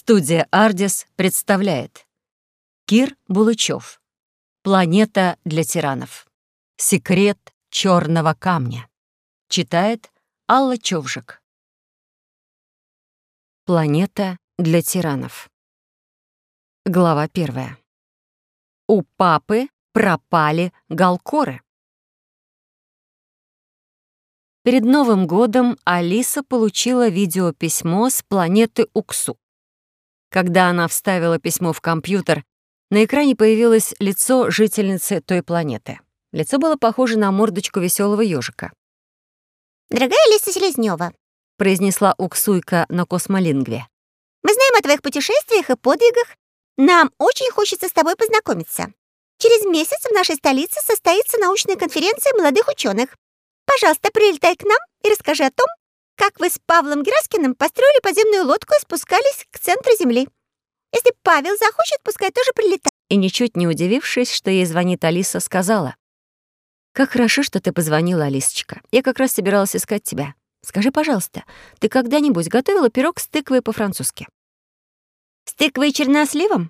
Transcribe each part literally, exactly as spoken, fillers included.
Студия «Ардис» представляет Кир Булычев. «Планета для тиранов. Секрет черного камня». Читает Алла Човжик. «Планета для тиранов». Глава первая. У папы пропали галкоры. Перед Новым годом Алиса получила видеописьмо с планеты Уксу. Когда она вставила письмо в компьютер, на экране появилось лицо жительницы той планеты. Лицо было похоже на мордочку веселого ежика. «Дорогая Алиса Селезнёва», — произнесла Уксуйка на космолингве. «мы знаем о твоих путешествиях и подвигах. Нам очень хочется с тобой познакомиться. Через месяц в нашей столице состоится научная конференция молодых ученых. Пожалуйста, прилетай к нам и расскажи о том, как вы с Павлом Гераскиным построили подземную лодку и спускались к центру Земли. Если Павел захочет, пускай тоже прилетает». И, ничуть не удивившись, что ей звонит Алиса, сказала: «Как хорошо, что ты позвонила, Алисочка. Я как раз собиралась искать тебя. Скажи, пожалуйста, ты когда-нибудь готовила пирог с тыквой по-французски?» «С тыквой и черносливом?»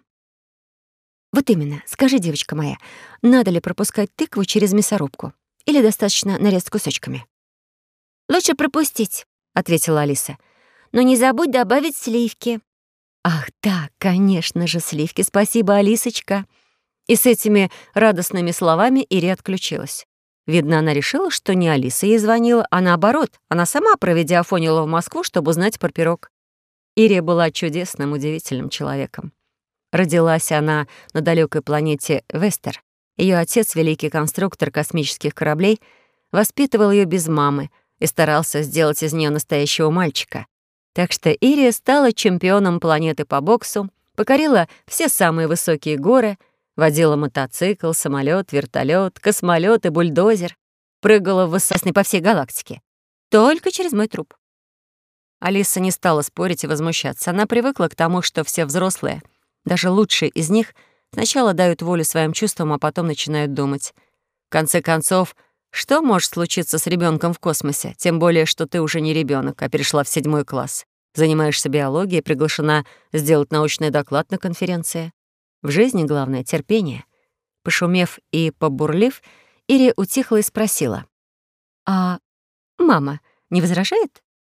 «Вот именно. Скажи, девочка моя, надо ли пропускать тыкву через мясорубку? Или достаточно нарезать кусочками?» «Лучше пропустить», — ответила Алиса. «Но не забудь добавить сливки». «Ах, да, конечно же, сливки. Спасибо, Алисочка». И с этими радостными словами Ири отключилась. Видно, она решила, что не Алиса ей звонила, а наоборот, она сама, проведя афонила в Москву, чтобы узнать про пирог. Ирия была чудесным, удивительным человеком. Родилась она на далекой планете Вестер. Ее отец, великий конструктор космических кораблей, воспитывал ее без мамы и старался сделать из нее настоящего мальчика. Так что Ирия стала чемпионом планеты по боксу, покорила все самые высокие горы, водила мотоцикл, самолет, вертолет, космолет и бульдозер, прыгала в высоты по всей галактике. Только через мой труп. Алиса не стала спорить и возмущаться. Она привыкла к тому, что все взрослые, даже лучшие из них, сначала дают волю своим чувствам, а потом начинают думать. В конце концов, что может случиться с ребенком в космосе? Тем более, что ты уже не ребенок, а перешла в седьмой класс. Занимаешься биологией, приглашена сделать научный доклад на конференции. В жизни главное — терпение. Пошумев и побурлив, Ирия утихла и спросила: «А мама не возражает?»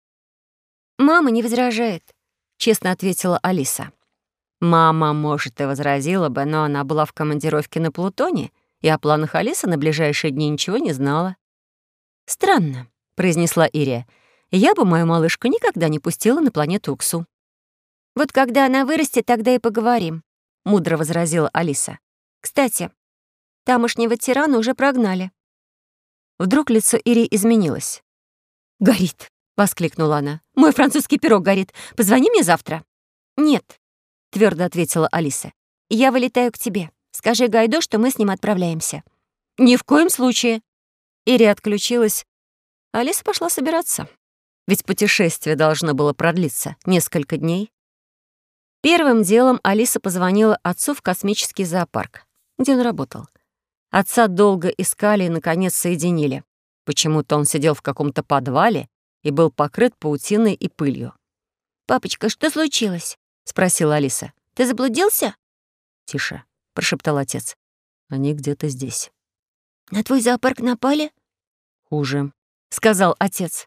«Мама не возражает», — честно ответила Алиса. Мама, может, и возразила бы, но она была в командировке на Плутоне, и о планах Алисы на ближайшие дни ничего не знала. «Странно», — произнесла Ирия. «Я бы мою малышку никогда не пустила на планету Уксу». «Вот когда она вырастет, тогда и поговорим», — мудро возразила Алиса. «Кстати, тамошнего тирана уже прогнали». Вдруг лицо Ирии изменилось. «Горит!» — воскликнула она. «Мой французский пирог горит. Позвони мне завтра». «Нет», — твердо ответила Алиса. «Я вылетаю к тебе. Скажи Гайдо, что мы с ним отправляемся». «Ни в коем случае». Ирия отключилась. Алиса пошла собираться. Ведь путешествие должно было продлиться несколько дней. Первым делом Алиса позвонила отцу в космический зоопарк, где он работал. Отца долго искали и, наконец, соединили. Почему-то он сидел в каком-то подвале и был покрыт паутиной и пылью. «Папочка, что случилось?» — спросила Алиса. «Ты заблудился?» «Тише», — прошептал отец. «Они где-то здесь». «На твой зоопарк напали?» «Хуже», — сказал отец.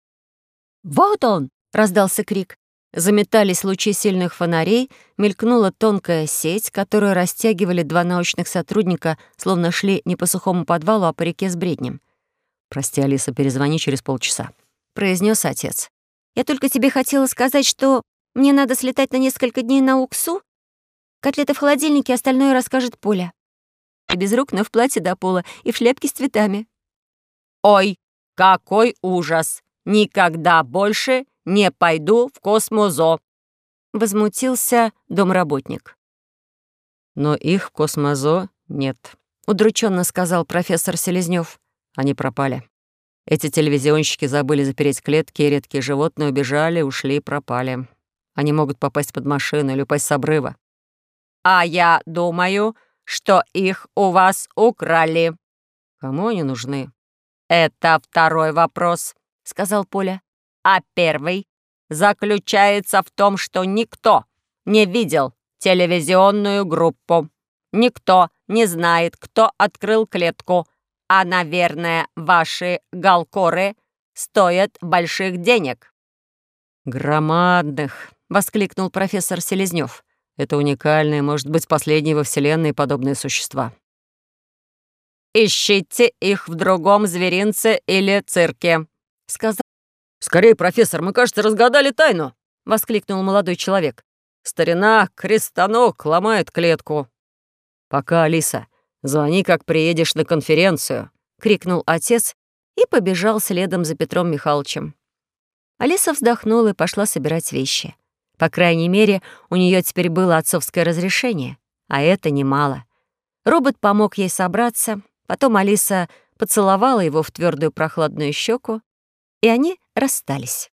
«Вот он!» — раздался крик. Заметались лучи сильных фонарей, мелькнула тонкая сеть, которую растягивали два научных сотрудника, словно шли не по сухому подвалу, а по реке с бреднем. «Прости, Алиса, перезвони через полчаса», — произнес отец. «Я только тебе хотела сказать, что мне надо слетать на несколько дней на Уксу. Котлеты в холодильнике, остальное расскажет Поля. И без рук, но в платье до пола и в шляпке с цветами». «Ой, какой ужас! Никогда больше не пойду в космозо!» — возмутился домработник. «Но их в космозо нет», — удрученно сказал профессор Селезнёв. «Они пропали. Эти телевизионщики забыли запереть клетки, и редкие животные убежали, ушли и пропали. Они могут попасть под машину или упасть с обрыва». «А я думаю, что их у вас украли». «Кому они нужны?» «Это второй вопрос», — сказал Поля. «А первый заключается в том, что никто не видел телевизионную группу. Никто не знает, кто открыл клетку, а, наверное, ваши галкоры стоят больших денег». «Громадных!» — воскликнул профессор Селезнёв. «Это уникальные, может быть, последние во Вселенной подобные существа». «Ищите их в другом зверинце или цирке», — сказал. «Скорее, профессор, мы, кажется, разгадали тайну!» — воскликнул молодой человек. «Старина, крестанок ломает клетку». «Пока, Алиса, звони, как приедешь на конференцию», — крикнул отец и побежал следом за Петром Михайловичем. Алиса вздохнула и пошла собирать вещи. По крайней мере, у нее теперь было отцовское разрешение, а это немало. Робот помог ей собраться, потом Алиса поцеловала его в твердую прохладную щеку, и они расстались.